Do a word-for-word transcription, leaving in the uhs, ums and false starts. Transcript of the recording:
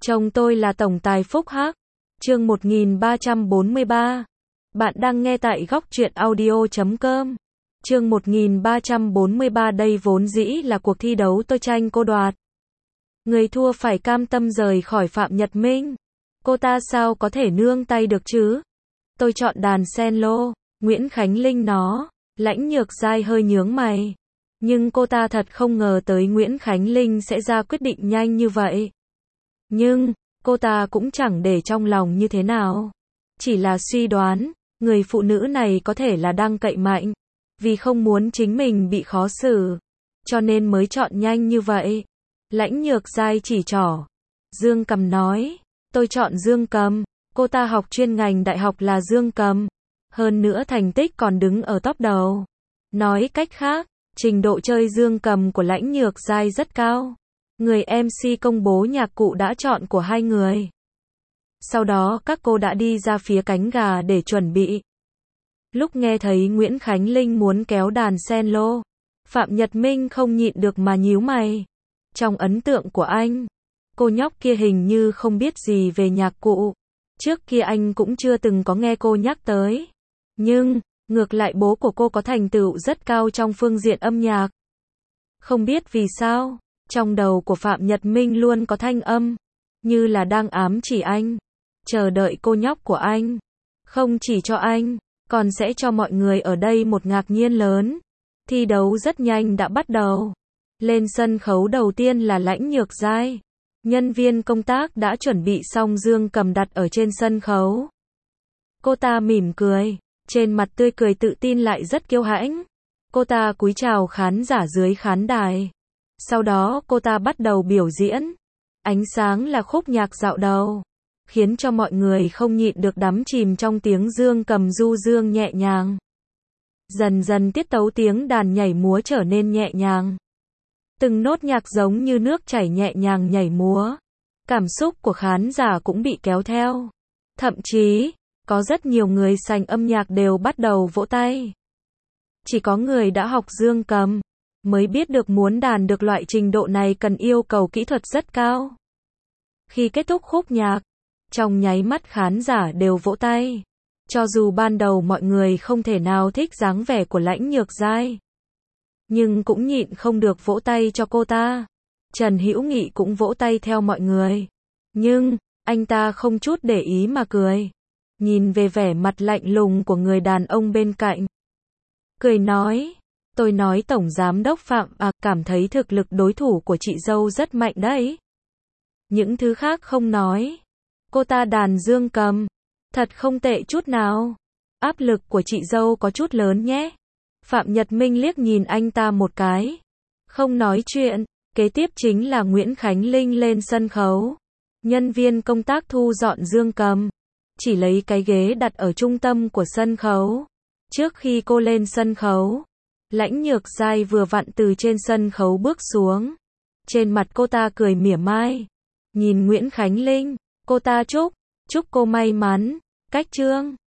Chồng tôi là tổng tài Phúc Hắc. Chương một nghìn ba trăm bốn mươi ba. Bạn đang nghe tại góc truyện audio chấm com. Chương một nghìn ba trăm bốn mươi ba. Đây vốn dĩ là cuộc thi đấu tôi tranh cô đoạt. Người thua phải cam tâm rời khỏi Phạm Nhật Minh. Cô ta sao có thể nương tay được chứ? Tôi chọn đàn cello. Nguyễn Khánh Linh nó. Lãnh Nhược Giai hơi nhướng mày. Nhưng cô ta thật không ngờ tới Nguyễn Khánh Linh sẽ ra quyết định nhanh như vậy. Nhưng, cô ta cũng chẳng để trong lòng như thế nào. Chỉ là suy đoán, người phụ nữ này có thể là đang cậy mạnh. Vì không muốn chính mình bị khó xử. Cho nên mới chọn nhanh như vậy. Lãnh Nhược Giai chỉ trỏ. Dương Cầm nói, tôi chọn Dương Cầm. Cô ta học chuyên ngành đại học là Dương Cầm. Hơn nữa thành tích còn đứng ở top đầu. Nói cách khác, trình độ chơi Dương Cầm của Lãnh Nhược Giai rất cao. Người em xê công bố nhạc cụ đã chọn của hai người. Sau đó các cô đã đi ra phía cánh gà để chuẩn bị. Lúc nghe thấy Nguyễn Khánh Linh muốn kéo đàn cello, Phạm Nhật Minh không nhịn được mà nhíu mày. Trong ấn tượng của anh, cô nhóc kia hình như không biết gì về nhạc cụ. Trước kia anh cũng chưa từng có nghe cô nhắc tới. Nhưng, ngược lại bố của cô có thành tựu rất cao trong phương diện âm nhạc. Không biết vì sao, trong đầu của Phạm Nhật Minh luôn có thanh âm, như là đang ám chỉ anh, chờ đợi cô nhóc của anh. Không chỉ cho anh, còn sẽ cho mọi người ở đây một ngạc nhiên lớn. Thi đấu rất nhanh đã bắt đầu. Lên sân khấu đầu tiên là Lãnh Nhược Giai. Nhân viên công tác đã chuẩn bị xong Dương Cầm đặt ở trên sân khấu. Cô ta mỉm cười, trên mặt tươi cười tự tin lại rất kiêu hãnh. Cô ta cúi chào khán giả dưới khán đài. Sau đó cô ta bắt đầu biểu diễn. Ánh sáng là khúc nhạc dạo đầu, khiến cho mọi người không nhịn được đắm chìm trong tiếng Dương Cầm du dương nhẹ nhàng. Dần dần tiết tấu tiếng đàn nhảy múa trở nên nhẹ nhàng. Từng nốt nhạc giống như nước chảy nhẹ nhàng nhảy múa. Cảm xúc của khán giả cũng bị kéo theo. Thậm chí, có rất nhiều người sành âm nhạc đều bắt đầu vỗ tay. Chỉ có người đã học Dương Cầm mới biết được muốn đàn được loại trình độ này cần yêu cầu kỹ thuật rất cao. Khi kết thúc khúc nhạc, trong nháy mắt khán giả đều vỗ tay. Cho dù ban đầu mọi người không thể nào thích dáng vẻ của Lãnh Nhược Giai, nhưng cũng nhịn không được vỗ tay cho cô ta. Trần Hữu Nghị cũng vỗ tay theo mọi người. Nhưng, anh ta không chút để ý mà cười. Nhìn về vẻ mặt lạnh lùng của người đàn ông bên cạnh. Cười nói, tôi nói Tổng Giám đốc Phạm à, cảm thấy thực lực đối thủ của chị dâu rất mạnh đấy. Những thứ khác không nói. Cô ta đàn Dương Cầm, thật không tệ chút nào. Áp lực của chị dâu có chút lớn nhé. Phạm Nhật Minh liếc nhìn anh ta một cái. Không nói chuyện, kế tiếp chính là Nguyễn Khánh Linh lên sân khấu. Nhân viên công tác thu dọn Dương Cầm. Chỉ lấy cái ghế đặt ở trung tâm của sân khấu. Trước khi cô lên sân khấu, Lãnh Nhược Giai vừa vặn từ trên sân khấu bước xuống. Trên mặt cô ta cười mỉa mai. Nhìn Nguyễn Khánh Linh, cô ta chúc, chúc cô may mắn, cách chương.